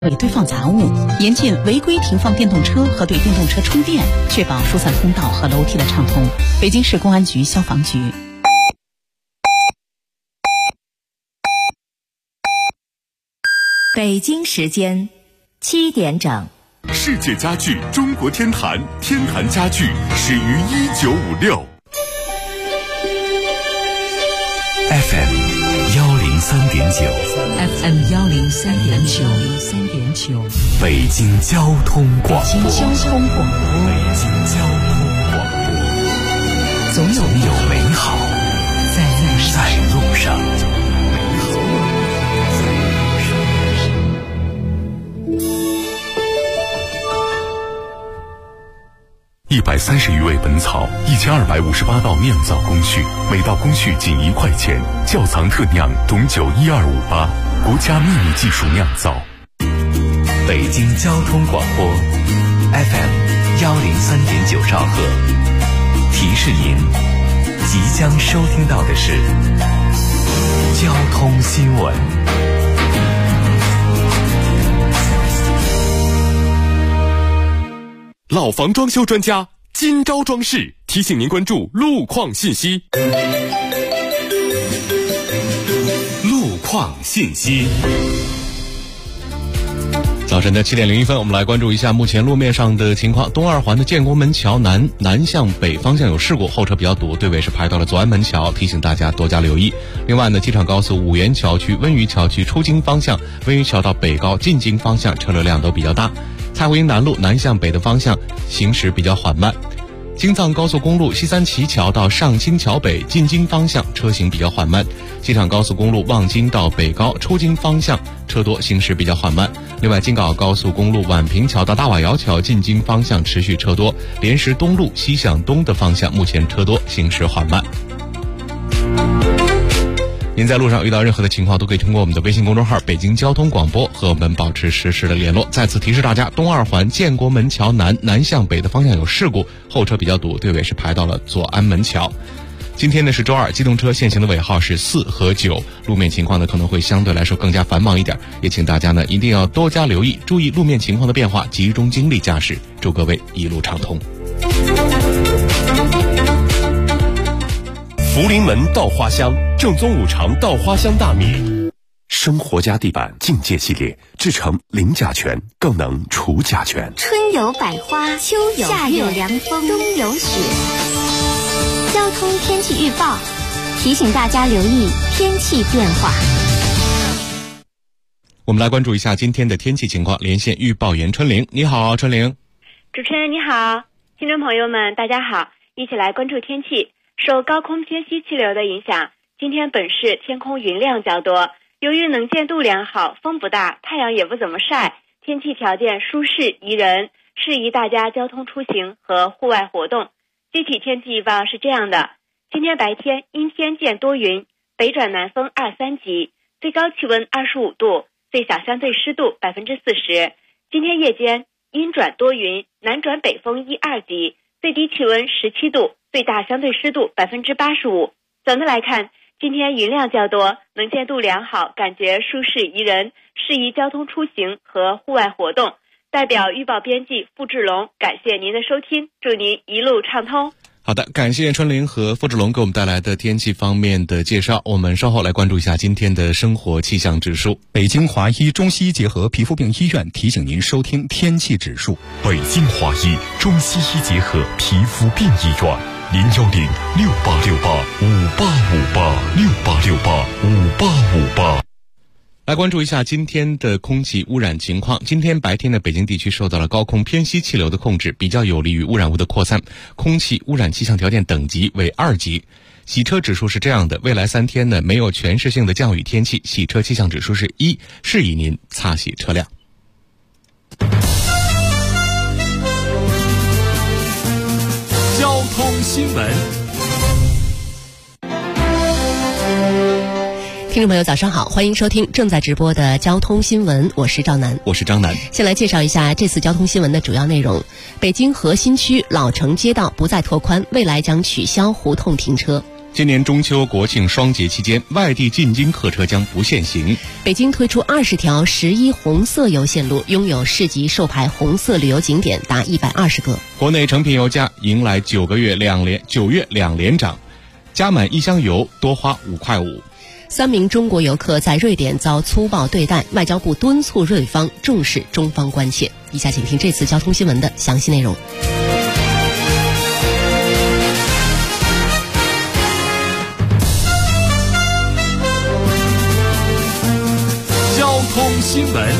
堆放杂物，严禁违规停放电动车和对电动车充电，确保疏散通道和楼梯的畅通。北京市公安局消防局。 北京时间7点整。 世界家具中国天坛，天坛家具始于1956。FM 103.9，FM 103.9， 北京交通广播，总有美好在路上。130余味本草，1258道酿造工序，每道工序仅1块钱。窖藏特酿董酒12588，国家秘密技术酿造。北京交通广播 FM 103.9兆赫，提示您即将收听到的是交通新闻。老房装修专家金招装饰提醒您关注路况信息。路况信息。 早晨的7点01分，我们来关注一下目前路面上的情况。东二环的建国门桥南向北方向有事故，后车比较堵，队尾是排到了左安门桥，提醒大家多加留意。另外呢，机场高速五原桥区温榆桥区出京方向，温榆桥到北高进京方向车流量都比较大。蔡胡营南路南向北的方向行驶比较缓慢。京藏高速公路西三旗桥到上清桥北进京方向车行比较缓慢。机场高速公路望京到北高出京方向车多，行驶比较缓慢。另外，京港高速公路宛平桥到大瓦窑桥进京方向持续车多。莲石东路西向东的方向目前车多，行驶缓慢。您在路上遇到任何的情况，都可以通过我们的微信公众号北京交通广播和我们保持实时的联络。再次提示大家，东二环建国门桥南向北的方向有事故，后车比较堵，队尾是排到了左安门桥。今天呢是周二，机动车限行的尾号是4和9，路面情况呢可能会相对来说更加繁忙一点，也请大家呢一定要多加留意，注意路面情况的变化，集中精力驾驶，祝各位一路畅通。 福临门稻花香，正宗五常稻花香大米，生活家地板境界系列制成零甲醛，更能除甲醛。 春有百花，秋有夏有凉风，冬有雪。交通天气预报提醒大家留意天气变化。 我们来关注一下今天的天气情况，连线预报员春玲。你好，春玲。 主持人你好，听众朋友们大家好，一起来关注天气。受高空偏西气流的影响，今天本市天空云量较多，由于能见度良好，风不大，太阳也不怎么晒，天气条件舒适宜人，适宜大家交通出行和户外活动。具体天气预报是这样的：今天白天阴天见多云，北转南风2-3级，最高气温25度，最小相对湿度40%。今天夜间阴转多云，南转北风1-2级，最低气温17度，最大相对湿度85%。总的来看，今天云量较多，能见度良好，感觉舒适宜人，适宜交通出行和户外活动。代表预报编辑付志龙，感谢您的收听，祝您一路畅通。 好的，感谢春玲和付志龙给我们带来的天气方面的介绍。我们稍后来关注一下今天的生活气象指数。 北京华医中西医结合皮肤病医院提醒您收听天气指数。 北京华医中西医结合皮肤病医院，010-6868-5858，6868-5858。 来关注一下今天的空气污染情况。今天白天的北京地区受到了高空偏西气流的控制，比较有利于污染物的扩散，空气污染气象条件等级为2级。洗车指数是这样的，未来3天呢没有全市性的降雨天气，洗车气象指数是1，适宜您擦洗车辆。 交通新闻。 听众朋友早上好，欢迎收听正在直播的交通新闻，我是赵楠。 我是张楠。 先来介绍一下这次交通新闻的主要内容。北京核心区老城街道不再拓宽，未来将取消胡同停车。 今年中秋国庆双节期间，外地进京客车将不限行。 北京推出20条11红色游线路，拥有市级授牌红色旅游景点达120个。 国内成品油价迎来9月2连涨，加满1箱油多花5块5。 3名中国游客在瑞典遭粗暴对待，外交部敦促瑞方重视中方关切。以下请听这次交通新闻的详细内容。 交通新闻。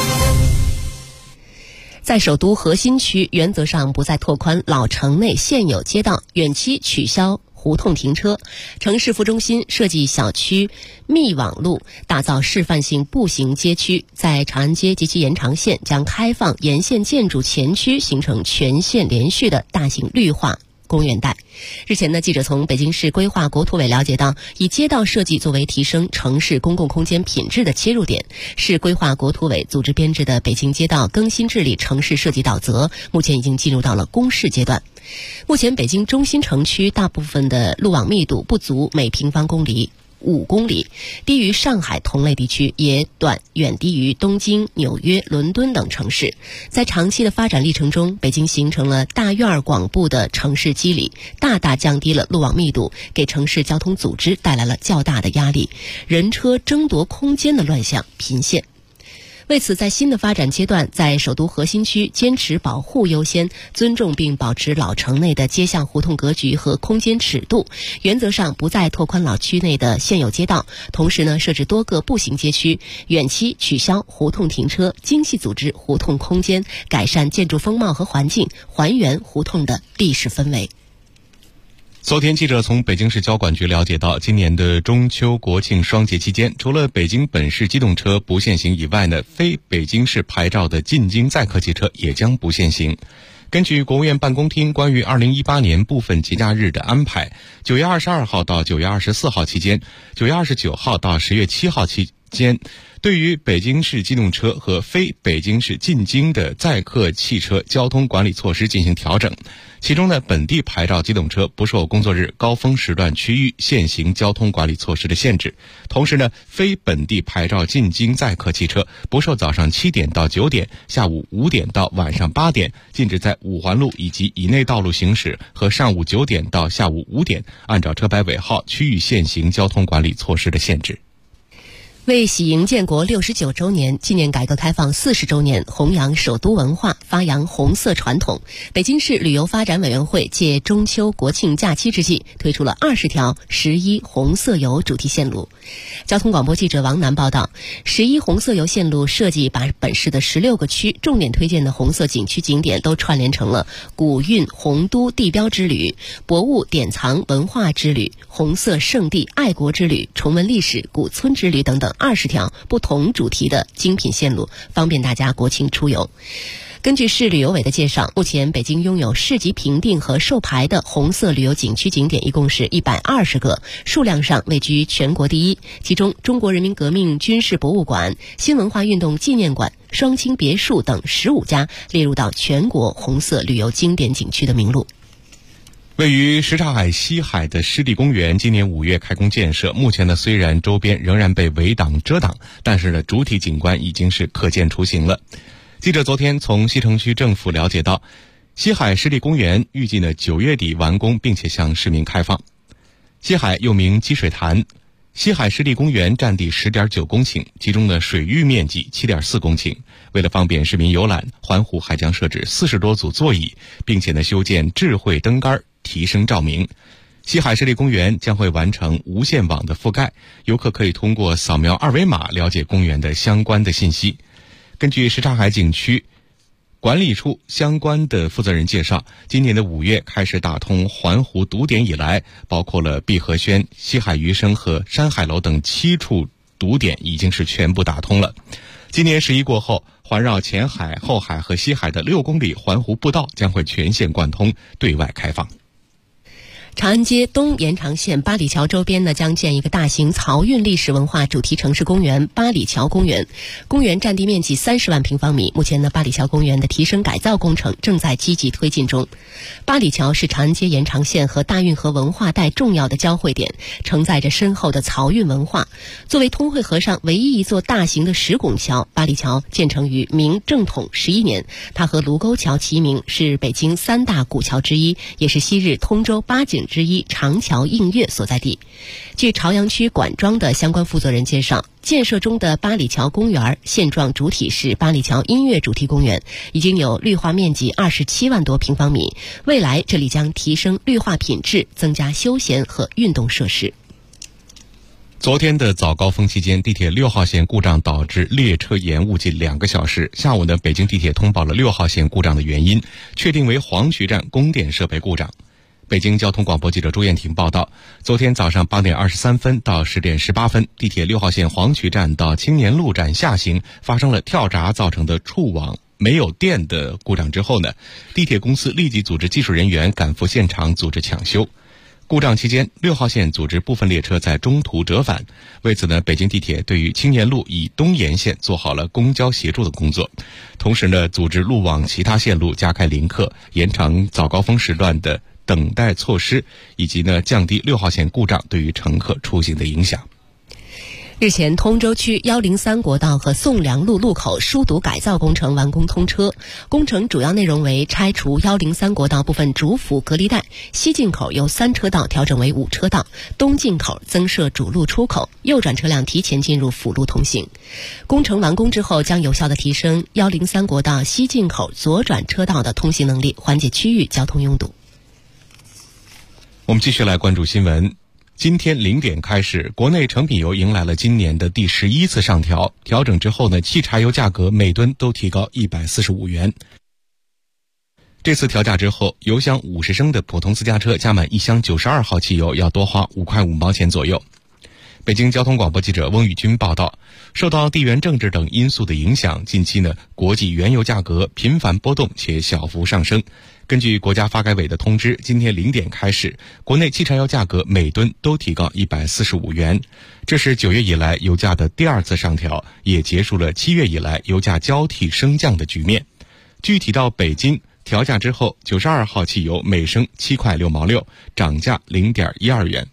在首都核心区，原则上不再拓宽老城内现有街道，远期取消胡同停车。城市副中心设计小区密网路，打造示范性步行街区。在长安街及其延长线将开放沿线建筑前区，形成全线连续的大型绿化公园带。日前呢，记者从北京市规划国土委了解到，以街道设计作为提升城市公共空间品质的切入点，市规划国土委组织编制的北京街道更新治理城市设计导则目前已经进入到了公示阶段。目前北京中心城区大部分的路网密度不足每平方公里5公里，低于上海同类地区，也远低于东京、纽约、伦敦等城市。在长期的发展历程中，北京形成了大院广布的城市肌理，大大降低了路网密度，给城市交通组织带来了较大的压力，人车争夺空间的乱象频现。为此，在新的发展阶段，在首都核心区坚持保护优先，尊重并保持老城内的街巷胡同格局和空间尺度，原则上不再拓宽老区内的现有街道，同时呢，设置多个步行街区，远期取消胡同停车，精细组织胡同空间，改善建筑风貌和环境，还原胡同的历史氛围。 昨天，记者从北京市交管局了解到，今年的中秋国庆双节期间，除了北京本市机动车不限行以外呢，非北京市牌照的进京载客汽车也将不限行。根据国务院办公厅关于2018年部分节假日的安排，9月22号到9月24号期间，9月29号到10月7号期间，对于北京市机动车和非北京市进京的载客汽车交通管理措施进行调整。其中呢，本地牌照机动车不受工作日高峰时段区域限行交通管理措施的限制，同时呢，非本地牌照进京载客汽车不受早上7点到9点、下午5点到晚上8点禁止在5环路以及以内道路行驶和上午9点到下午5点按照车牌尾号区域限行交通管理措施的限制。 为喜迎建国69周年，纪念改革开放40周年，弘扬首都文化，发扬红色传统，北京市旅游发展委员会借中秋国庆假期之际，推出了20条11红色游主题线路。交通广播记者王楠报道，11红色游线路设计把本市的16个区重点推荐的红色景区景点都串联成了古韵红都地标之旅、博物典藏文化之旅、红色圣地爱国之旅、重温历史古村之旅等等20条不同主题的精品线路，方便大家国庆出游。根据市旅游委的介绍，目前北京拥有市级评定和授牌的红色旅游景区景点一共是120个，数量上位居全国第一。其中，中国人民革命军事博物馆、新文化运动纪念馆、双清别墅等15家列入到全国红色旅游经典景区的名录。 位于什刹海西海的湿地公园今年5月开工建设，目前呢虽然周边仍然被围挡遮挡，但是呢主体景观已经是可见雏形了。记者昨天从西城区政府了解到，西海湿地公园预计呢9月底完工，并且向市民开放。西海又名积水潭，西海湿地公园占地10.9公顷，其中呢水域面积7.4公顷。为了方便市民游览，环湖还将设置40多组座椅，并且呢修建智慧灯杆，提升照明。西海湿地公园将会完成无线网的覆盖，游客可以通过扫描2维码了解公园的相关的信息。根据什刹海景区管理处相关的负责人介绍，今年的5月开始打通环湖堵点以来，包括了碧荷轩、西海余生和山海楼等7处堵点已经是全部打通了。今年11过后，环绕前海、后海和西海的6公里环湖步道将会全线贯通，对外开放。 长安街东延长线八里桥周边呢，将建一个大型漕运历史文化主题城市公园——八里桥公园。公园占地面积30万平方米。目前呢，八里桥公园的提升改造工程正在积极推进中。八里桥是长安街延长线和大运河文化带重要的交汇点，承载着深厚的漕运文化。作为通惠河上唯一一座大型的石拱桥，八里桥建成于明正统11年。它和卢沟桥齐名，是北京3大古桥之一，也是昔日通州8景之一长桥映月所在地。据朝阳区管庄的相关负责人介绍，建设中的八里桥公园现状主体是八里桥音乐主题公园，已经有绿化面积27万多平方米。未来这里将提升绿化品质，增加休闲和运动设施。 昨天的早高峰期间，地铁6号线故障导致列车延误近2个小时。下午呢，北京地铁通报了6号线故障的原因，确定为黄渠站供电设备故障。北京交通广播记者朱艳婷报道，昨天早上8点23分到10点18分，地铁6号线黄渠站到青年路站下行发生了跳闸造成的触网没有电的故障之后呢，地铁公司立即组织技术人员赶赴现场组织抢修。故障期间，6号线组织部分列车在中途折返。为此呢，北京地铁对于青年路以东沿线做好了公交协助的工作，同时呢，组织路网其他线路加开临客，延长早高峰时段的等待措施，以及呢，降低6号线故障对于乘客出行的影响。 日前，通州区103国道和宋良路路口疏堵改造工程完工通车。工程主要内容为拆除103国道部分主辅隔离带，西进口由3车道调整为5车道，东进口增设主路出口，右转车辆提前进入辅路通行。工程完工之后，将有效地提升103国道西进口左转车道的通行能力，缓解区域交通拥堵。 我们继续来关注新闻。今天0点开始，国内成品油迎来了今年的第11次上调。调整之后呢，汽柴油价格每吨都提高145元。这次调价之后，油箱50升的普通私家车加满1箱92号汽油要多花5块5毛钱左右。北京交通广播记者翁宇军报道，受到地缘政治等因素的影响，近期呢，国际原油价格频繁波动且小幅上升。根据国家发改委的通知，今天0点开始，国内汽柴油价格每吨都提高145元。这是9月以来油价的第2次上调，也结束了7月以来油价交替升降的局面。具体到北京，调价之后，92号汽油每升7块6毛6，涨价0.12元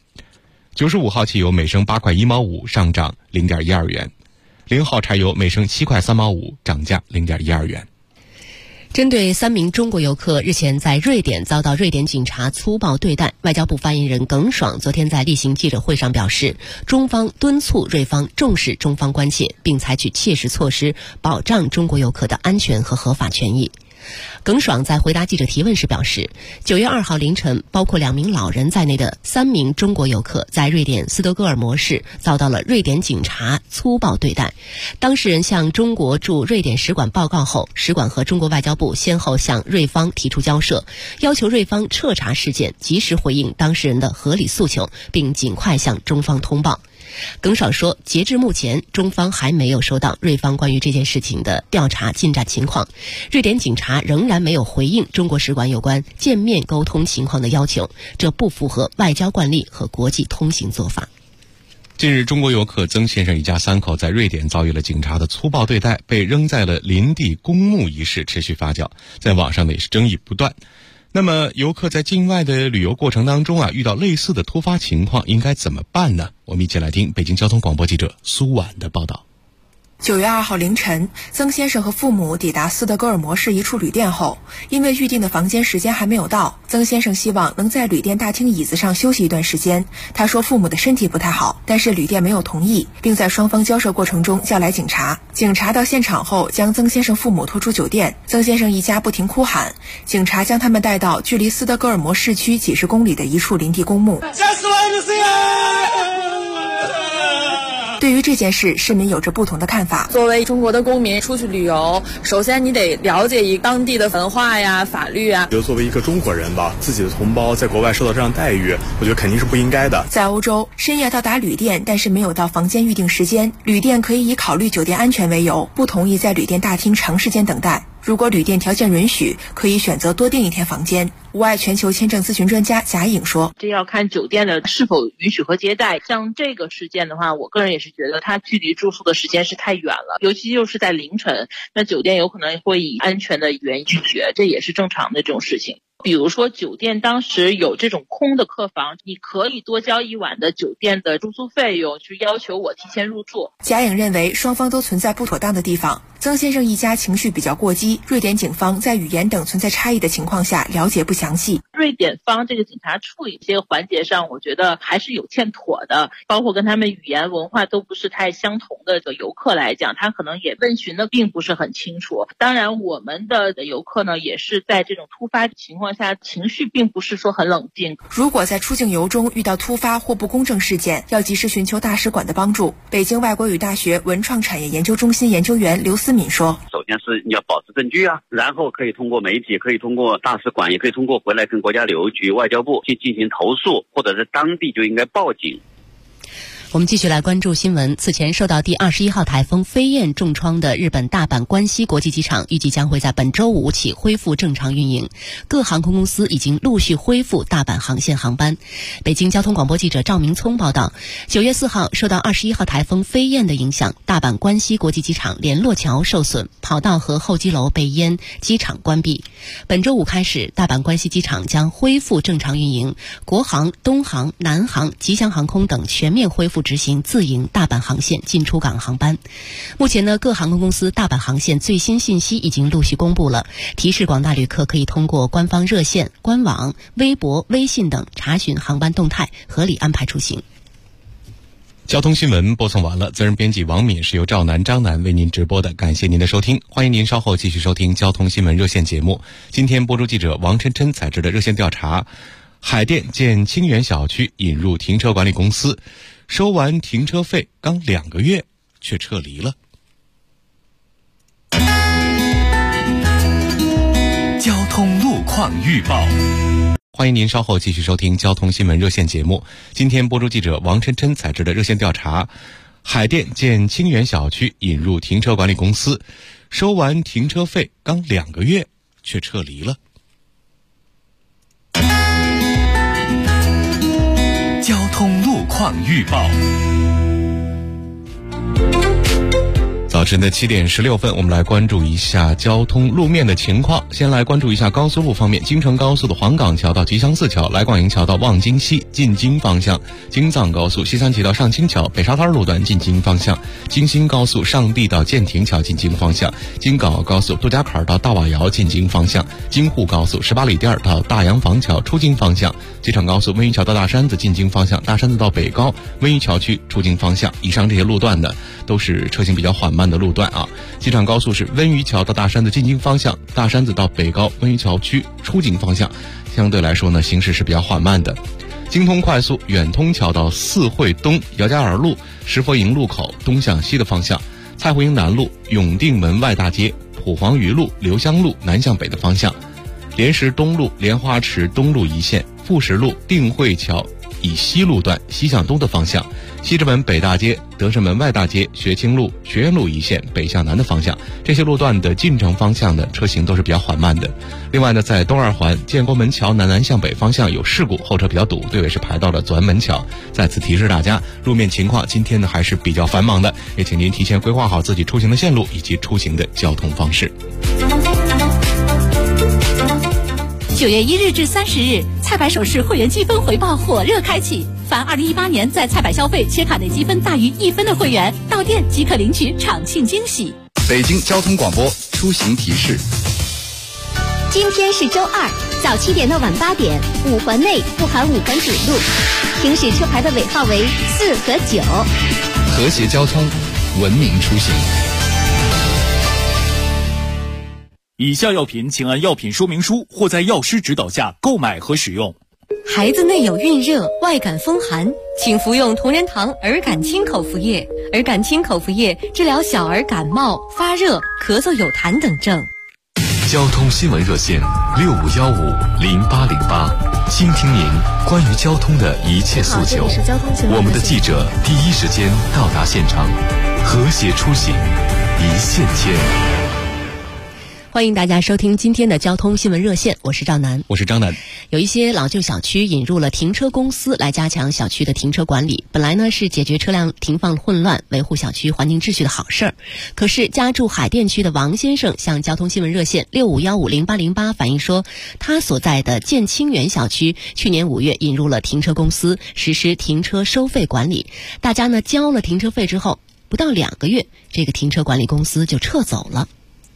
；95号汽油每升8块1毛5，上涨0.12元；0号柴油每升7块3毛5，涨价0.12元。 针对3名中国游客日前在瑞典遭到瑞典警察粗暴对待，外交部发言人耿爽昨天在例行记者会上表示，中方敦促瑞方重视中方关切，并采取切实措施保障中国游客的安全和合法权益。耿爽在回答记者提问时表示，9月2号凌晨，包括2名老人在内的3名中国游客在瑞典斯德哥尔摩市遭到了瑞典警察粗暴对待。当事人向中国驻瑞典使馆报告后，使馆和中国外交部先后向瑞方提出交涉，要求瑞方彻查事件，及时回应当事人的合理诉求，并尽快向中方通报。耿爽说，截至目前，中方还没有收到瑞方关于这件事情的调查进展情况，瑞典警察仍然没有回应中国使馆有关见面沟通情况的要求，这不符合外交惯例和国际通行做法。 近日，中国游客曾先生一家3口在瑞典遭遇了警察的粗暴对待，被扔在了林地公墓一事持续发酵，在网上呢也是争议不断。那么游客在境外的旅游过程当中遇到类似的突发情况应该怎么办呢？我们一起来听北京交通广播记者苏婉的报道。 9月2号凌晨，曾先生和父母抵达斯德哥尔摩市一处旅店后，因为预定的房间时间还没有到，曾先生希望能在旅店大厅椅子上休息一段时间。他说父母的身体不太好，但是旅店没有同意，并在双方交涉过程中叫来警察。警察到现场后将曾先生父母拖出酒店，曾先生一家不停哭喊，警察将他们带到距离斯德哥尔摩市区几十公里的一处林地公墓。对于这件事，市民有着不同的看法。 作为中国的公民出去旅游，首先你得了解当地的文化呀、法律啊。 就作为一个中国人吧，自己的同胞在国外受到这样待遇，我觉得肯定是不应该的。 在欧洲，深夜到达旅店，但是没有到房间预定时间，旅店可以以考虑酒店安全为由，不同意在旅店大厅长时间等待。 如果旅店条件允许，可以选择多订一天房间。无碍全球签证咨询专家贾颖说， 这要看酒店的是否允许和接待。像这个事件的话，我个人也是觉得它距离住宿的时间是太远了，尤其又是在凌晨，那酒店有可能会以安全的原因拒绝，这也是正常的这种事情。比如说酒店当时有这种空的客房，你可以多交一晚的酒店的住宿费用，去要求我提前入住。 贾颖认为双方都存在不妥当的地方，曾先生一家情绪比较过激，瑞典警方在语言等存在差异的情况下了解不详细。 瑞典方这个警察处理这个环节上，我觉得还是有欠妥的，包括跟他们语言文化都不是太相同的游客来讲，他可能也问询的并不是很清楚。当然我们的游客呢，也是在这种突发情况下情绪并不是说很冷静。 如果在出境游中遇到突发或不公正事件，要及时寻求大使馆的帮助。北京外国语大学文创产业研究中心研究员刘思敏说， 首先是你要保持证据啊，然后可以通过媒体，可以通过大使馆，也可以通过回来跟国家旅游局、外交部去进行投诉，或者是当地就应该报警。 我们继续来关注新闻。此前受到第21号台风飞燕重创的日本大阪关西国际机场，预计将会在本周五起恢复正常运营。各航空公司已经陆续恢复大阪航线航班。北京交通广播记者赵明聪报道，9月4号受到21号台风飞燕的影响，大阪关西国际机场联络桥受损，跑道和候机楼被淹，机场关闭。本周五开始，大阪关西机场将恢复正常运营，国航、东航、南航、吉祥航空等全面恢复执行自营大阪航线进出港航班。目前呢，各航空公司大阪航线最新信息已经陆续公布了，提示广大旅客可以通过官方热线、官网、微博、微信等查询航班动态，合理安排出行。 交通新闻播送完了，责任编辑王敏是由赵楠、张楠为您直播的，感谢您的收听，欢迎您稍后继续收听交通新闻热线节目。今天播出记者王琛琛采制的热线调查，海淀建清源小区引入停车管理公司，收完停车费刚2个月却撤离了。 交通路况预报， 欢迎您稍后继续收听交通新闻热线节目。今天播出记者王琛琛采制的热线调查，海淀建清源小区引入停车管理公司，收完停车费刚2个月却撤离了。 交通路况预报。 早晨的7点16分，我们来关注一下交通路面的情况。先来关注一下高速路方面，京承高速的黄岗桥到吉祥寺桥、来广营桥到望京西进京方向，京藏高速西三旗到上清桥北沙滩路段进京方向，京新高速上地到建亭桥进京方向，京港澳高速杜家坎到大瓦窑进京方向，京沪高速18里店到大洋房桥出京方向，机场高速温榆桥到大山子进京方向，大山子到北高温榆桥区出京方向。以上这些路段呢，都是车行比较缓慢的路段啊。机场高速是温榆桥到大山子进京方向，大山子到北高温榆桥区出京方向，相对来说呢，行驶是比较缓慢的。京通快速远通桥到四惠东姚家尔路石佛营路口东向西的方向，蔡湖营南路永定门外大街普黄余路刘香路南向北的方向，莲石东路莲花池东路一线富石路定慧桥以西路段西向东的方向，西直门北大街德胜门外大街学清路学院路一线北向南的方向，这些路段的进城方向的车行都是比较缓慢的。另外呢，在东二环建国门桥南向北方向有事故，后车比较堵，队尾是排到了左安门桥。再次提示大家，路面情况今天呢还是比较繁忙的，也请您提前规划好自己出行的线路以及出行的交通方式。 9月1日至30日，菜百首饰会员积分回报火热开启，凡2018年在菜百消费且卡内积分大于1分的会员，到店即可领取场庆惊喜。 北京交通广播出行提示： 今天是周二，早7点到晚8点，5环内不含5环主路，行驶车牌的尾号为4和9。 和谐交通，文明出行。 以下药品请按药品说明书或在药师指导下购买和使用。 孩子内有孕热、外感风寒，请服用同仁堂儿感清口服液。儿感清口服液治疗小儿感冒、发热、咳嗽有痰等症。 交通新闻热线65150808，倾听您关于交通的一切诉求。我们的记者第一时间到达现场，和谐出行，一线牵。 欢迎大家收听今天的交通新闻热线，我是赵楠， 我是张楠。 有一些老旧小区引入了停车公司来加强小区的停车管理，本来呢是解决车辆停放混乱、维护小区环境秩序的好事儿。可是家住海淀区的王先生向交通新闻热线65150808反映说，他所在的建清园小区去年5月引入了停车公司，实施停车收费管理。大家呢交了停车费之后，不到2个月，这个停车管理公司就撤走了。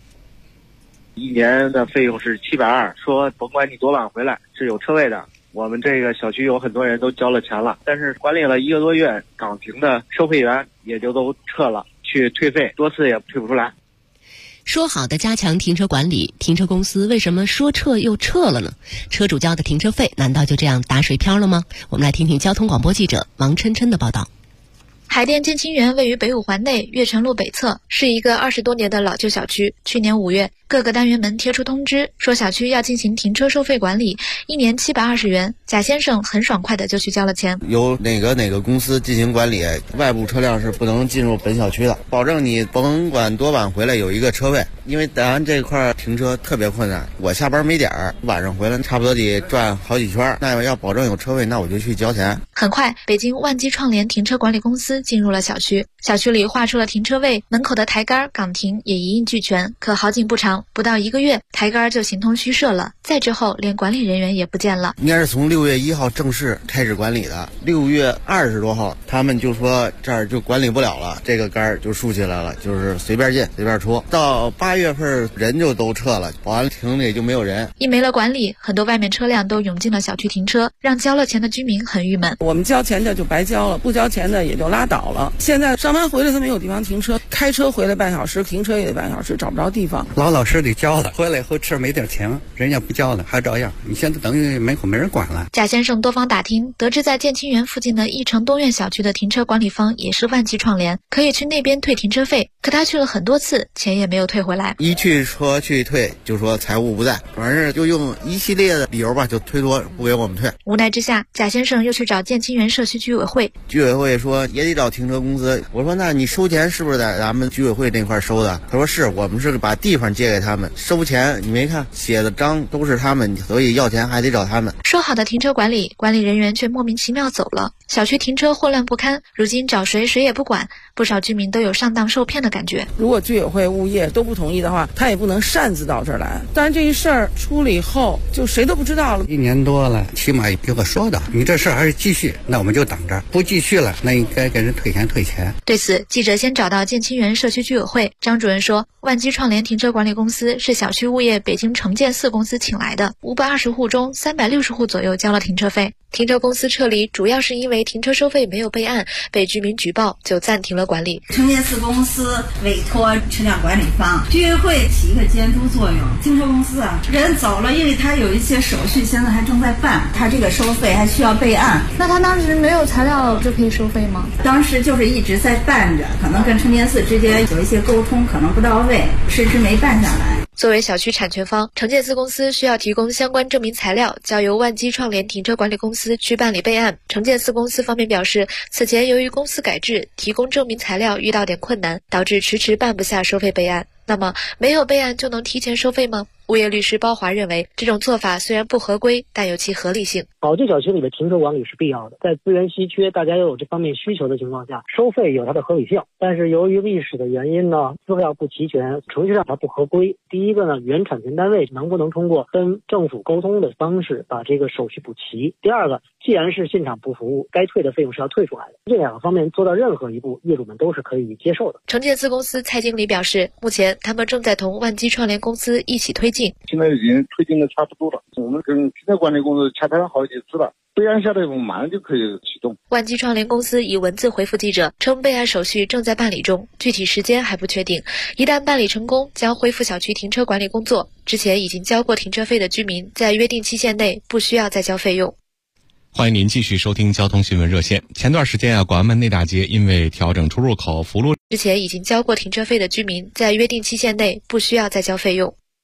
1年的费用是720，说甭管你多晚回来是有车位的。我们这个小区有很多人都交了钱了，但是管理了1个多月，岗亭的收费员也就都撤了，去退费多次也退不出来。 说好的加强停车管理，停车公司为什么说撤又撤了呢？车主交的停车费难道就这样打水漂了吗？我们来听听交通广播记者王琛琛的报道。 海淀建清园位于北五环内悦城路北侧，是一个20多年的老旧小区。去年5月，各个单元门贴出通知，说小区要进行停车收费管理，1年720元。贾先生很爽快的就去交了钱。 由哪个公司进行管理，外部车辆是不能进入本小区的，保证你甭管多晚回来有一个车位。因为咱这块停车特别困难，我下班没点儿，晚上回来差不多得转好几圈，那要保证有车位，那我就去交钱。 很快，北京万基创联停车管理公司进入了小区，小区里划出了停车位，门口的台杆、岗亭也一应俱全。可好景不长，不到1个月，台杆就形同虚设了。再之后，连管理人员也不见了。 应该是从6月1号正式开始管理的，6月20多号，他们就说这儿就管理不了了，这个杆就竖起来了，就是随便进随便出。到8月份人就都撤了，保安亭里就没有人。 一没了管理，很多外面车辆都涌进了小区停车，让交了钱的居民很郁闷。 我们交钱的就白交了，不交钱的也就拉倒了。现在上班回来他没有地方停车，开车回来半小时，停车也得半小时，找不着地方。 老实的交了，回来以后车没地儿停，人家不交了还照样。你现在等于门口没人管了。 贾先生多方打听，得知在建清园附近的义城东苑小区的停车管理方也是万基创联，可以去那边退停车费。可他去了很多次，钱也没有退回来。 一去说去退，就说财务不在，反正就用一系列的理由吧，就推脱不给我们退。 无奈之下，贾先生又去找建清园社区居委会， 居委会说也得找停车公司。我说那你收钱是不是在咱们居委会那块收的？他说是，我们是把地方借给他们，收钱你没看写的章都是他们，所以要钱还得找他们。 说好的停车管理，管理人员却莫名其妙走了，小区停车混乱不堪，如今找谁也不管，不少居民都有上当受骗的感觉。 如果居委会物业都不同意的话，他也不能擅自到这儿来。当然这一事儿出了以后，就谁都不知道了。 1年多了，起码有个说的，你这事儿还是继续，那我们就等着；不继续了，那应该给人退钱。 对此，记者先找到建清园社区居委会，张主任说，万基创联停车管理公司是小区物业北京城建4公司请来的，520户中360户左右交了停车费。停车公司撤离主要是因为停车收费没有备案，被居民举报，就暂停了管理。 城建4公司委托车辆管理方，居委会起一个监督作用。停车公司人走了，因为他有一些手续现在还正在办，他这个收费还需要备案。 那他当时没有材料就可以收费吗？ 当时就是一直在办着，可能跟城建4之间有一些沟通可能不到位，迟迟没办下来。 作为小区产权方，城建4公司需要提供相关证明材料，交由万基创联停车管理公司去办理备案。城建4公司方面表示，此前由于公司改制，提供证明材料遇到点困难，导致迟迟办不下收费备案。那么，没有备案就能提前收费吗？物业律师包华认为，这种做法虽然不合规，但有其合理性。 老旧小区里的停车管理是必要的，在资源稀缺，大家又有这方面需求的情况下，收费有它的合理性。但是由于历史的原因呢，资料不齐全，程序上它不合规。第一个呢，原产权单位能不能通过跟政府沟通的方式把这个手续补齐？第二个，既然是现场不服务，该退的费用是要退出来的。这2个方面做到任何一步，业主们都是可以接受的。 城建4公司蔡经理表示，目前他们正在同万基创联公司一起推进。 现在已经推进的差不多了，我们跟停车管理公司洽谈好几次了，备案下来我们马上就可以启动。 万基创联公司以文字回复记者称，备案手续正在办理中，具体时间还不确定。一旦办理成功，将恢复小区停车管理工作。之前已经交过停车费的居民，在约定期限内不需要再交费用。 欢迎您继续收听交通新闻热线。前段时间广安门内大街因为调整出入口辅路， 之前已经交过停车费的居民，在约定期限内不需要再交费用。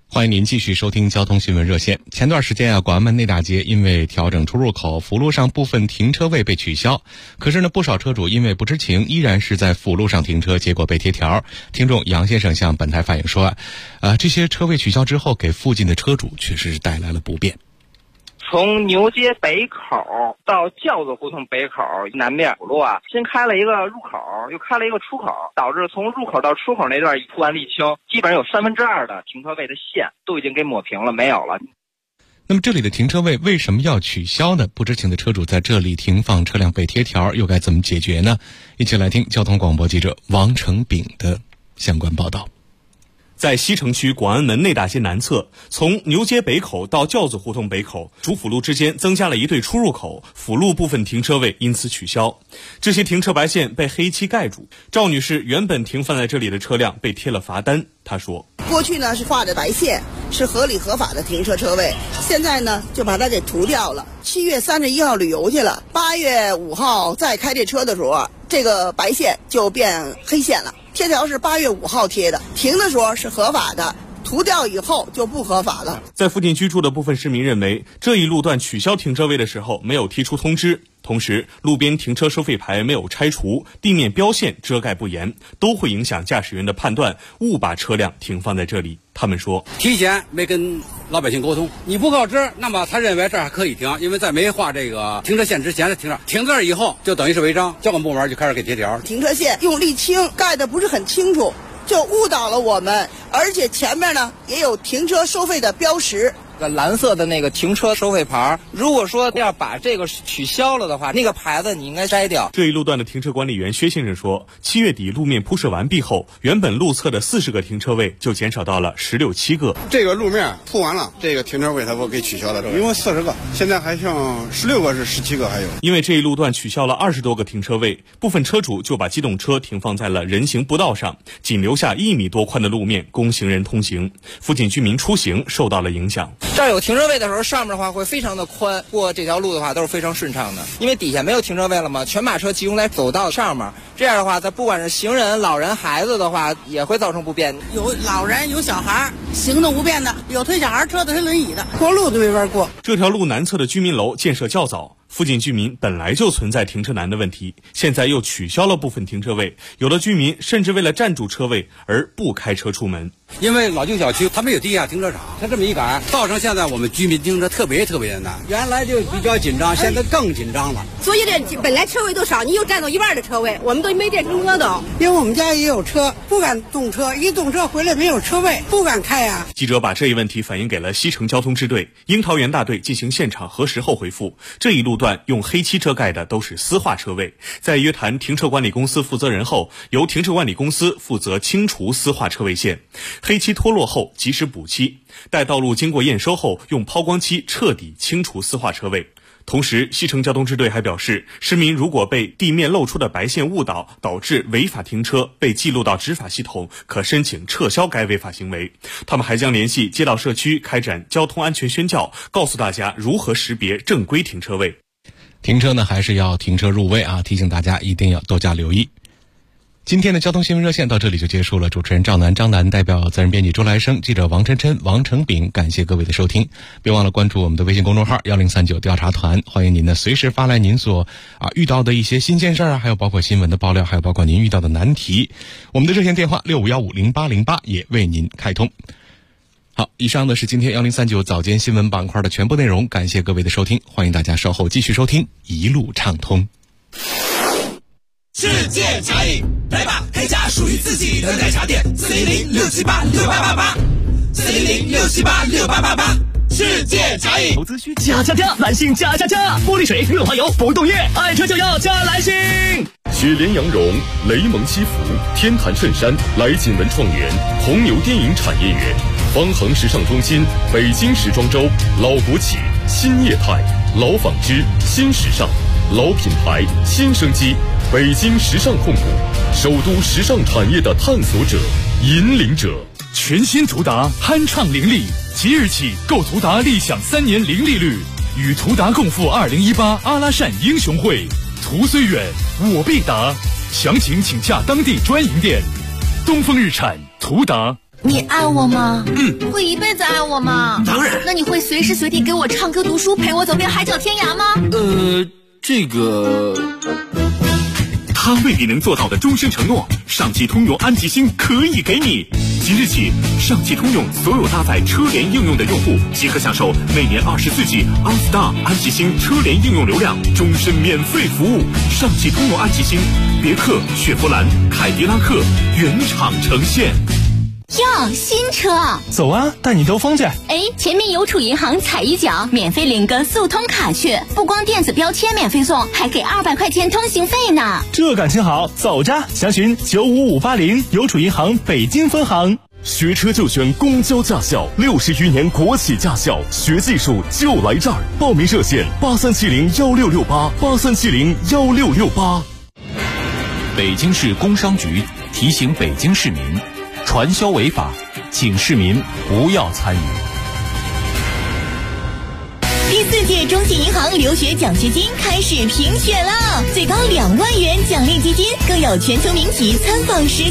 欢迎您继续收听交通新闻热线。前段时间广安门内大街因为调整出入口，辅路上部分停车位被取消。可是呢，不少车主因为不知情，依然是在辅路上停车，结果被贴条。听众杨先生向本台反映说，这些车位取消之后，给附近的车主确实是带来了不便。 从牛街北口到轿子胡同北口南面辅路新开了一个入口，又开了一个出口，导致从入口到出口那段铺完沥青，基本上有2/3的停车位的线都已经给抹平了，没有了。 那么这里的停车位为什么要取消呢？不知情的车主在这里停放车辆被贴条，又该怎么解决呢？一起来听交通广播记者王成炳的相关报道。 在西城区广安门内大街南侧，从牛街北口到轿子胡同北口主辅路之间增加了一对出入口，辅路部分停车位因此取消。这些停车白线被黑漆盖住。赵女士原本停放在这里的车辆被贴了罚单。她说， 过去呢是画着白线，是合理合法的停车位，现在呢就把它给涂掉了。7月31号旅游去了，8月5号再开这车的时候，这个白线就变黑线了。贴条是8月5号贴的，停的时候是合法的，涂掉以后就不合法了。 在附近居住的部分市民认为，这一路段取消停车位的时候没有提出通知，同时路边停车收费牌没有拆除，地面标线遮盖不严，都会影响驾驶员的判断，误把车辆停放在这里。他们说， 提前没跟老百姓沟通，你不告知，那么他认为这儿还可以停，因为在没画这个停车线之前的停这儿以后，就等于是违章，交管部门就开始给贴条。 停车线用沥青盖的不是很清楚，就误导了我们，而且前面呢也有停车收费的标识。 蓝色的那个停车收费牌，如果说要把这个取消了的话，那个牌子你应该摘掉。 这一路段的停车管理员薛先生说，7月底路面铺设完毕后，原本路侧的40个停车位就减少到了16、7个。 这个路面铺完了，这个停车位它不给取消了，因为40个，现在还剩16个是17个还有。 因为这一路段取消了20多个停车位，部分车主就把机动车停放在了人行步道上，仅留下1米多宽的路面供行人通行，附近居民出行受到了影响。 这儿有停车位的时候，上面的话会非常的宽，过这条路的话都是非常顺畅的，因为底下没有停车位了嘛，全把车集中在走道上面，这样的话，它不管是行人、老人、孩子的话，也会造成不便。 有老人，有小孩，行动不便的，有推小孩车的，推轮椅的，过路都没法过。 这条路南侧的居民楼建设较早，附近居民本来就存在停车难的问题，现在又取消了部分停车位，有的居民甚至为了占住车位而不开车出门。 因为老旧小区它没有地下停车场，它这么一改，造成现在我们居民停车特别的难。原来就比较紧张，现在更紧张了。 所以这本来车位都少，你又占走1半的车位，我们都没电停车都。因为我们家也有车，不敢动车，一动车回来没有车位，不敢开啊。 记者把这一问题反映给了西城交通支队，樱桃园大队进行现场核实后回复，这一路段用黑漆遮盖的都是私化车位，在约谈停车管理公司负责人后，由停车管理公司负责清除私化车位线，黑漆脱落后及时补漆，待道路经过验收后，用抛光漆彻底清除私化车位。同时，西城交通支队还表示，市民如果被地面露出的白线误导，导致违法停车被记录到执法系统，可申请撤销该违法行为。他们还将联系街道社区开展交通安全宣教，告诉大家如何识别正规停车位。 停车呢，还是要停车入位啊！提醒大家一定要多加留意。今天的交通新闻热线到这里就结束了。主持人赵楠、张楠，代表责任编辑周来生，记者王琛琛、王成炳，感谢各位的收听。别忘了关注我们的微信公众号1039调查团，欢迎您呢随时发来您所遇到的一些新鲜事儿还有包括新闻的爆料，还有包括您遇到的难题。我们的热线电话65150808也为您开通。好，以上呢是今天1039早间新闻板块的全部内容，感谢各位的收听，欢迎大家稍后继续收听一路畅通。 世界茶饮，来吧，开家属于自己的奶茶店，410-678-6888，410-678-6888，世界茶饮。 投资需加，蓝星加，玻璃水、润滑油、不动液，爱车就要加蓝星。 雪莲羊绒、雷蒙西服、天坛衬衫、来锦文创园、红牛电影产业园、方恒时尚中心、北京时装周、老国企、新业态、老纺织、新时尚、老品牌、新生机，北京时尚控股，首都时尚产业的探索者、引领者。 全新途达酣畅凌厉，即日起购途达立享3年零利率，与途达共赴2018阿拉善英雄会。途虽远，我必达。详情请洽当地专营店。东风日产，途达。 你爱我吗？ 会一辈子爱我吗？ 当然。 那你会随时随地给我唱歌读书，陪我走遍海角天涯吗？ 这个。 他未必能做到的终身承诺，上汽通用安吉星可以给你。即日起，上汽通用所有搭载车联应用的用户即可享受每年24G OnStar 安吉星车联应用流量，终身免费服务。上汽通用安吉星，别克、雪佛兰、凯迪拉克原厂呈现。 哟，新车， 走啊，带你兜风去。 前面邮储银行踩一脚，免费领个速通卡去，不光电子标签免费送，还给200块钱通行费呢。 这感情好，走着，详询95580邮储银行北京分行。 学车就选公交驾校，60余年国企驾校，学技术就来这儿。报名热线83701668，83701668。 北京市工商局提醒北京市民，传销违法，请市民不要参与。 第4届中信银行留学奖学金开始评选了，最高2万元奖励基金，更有全球名企参访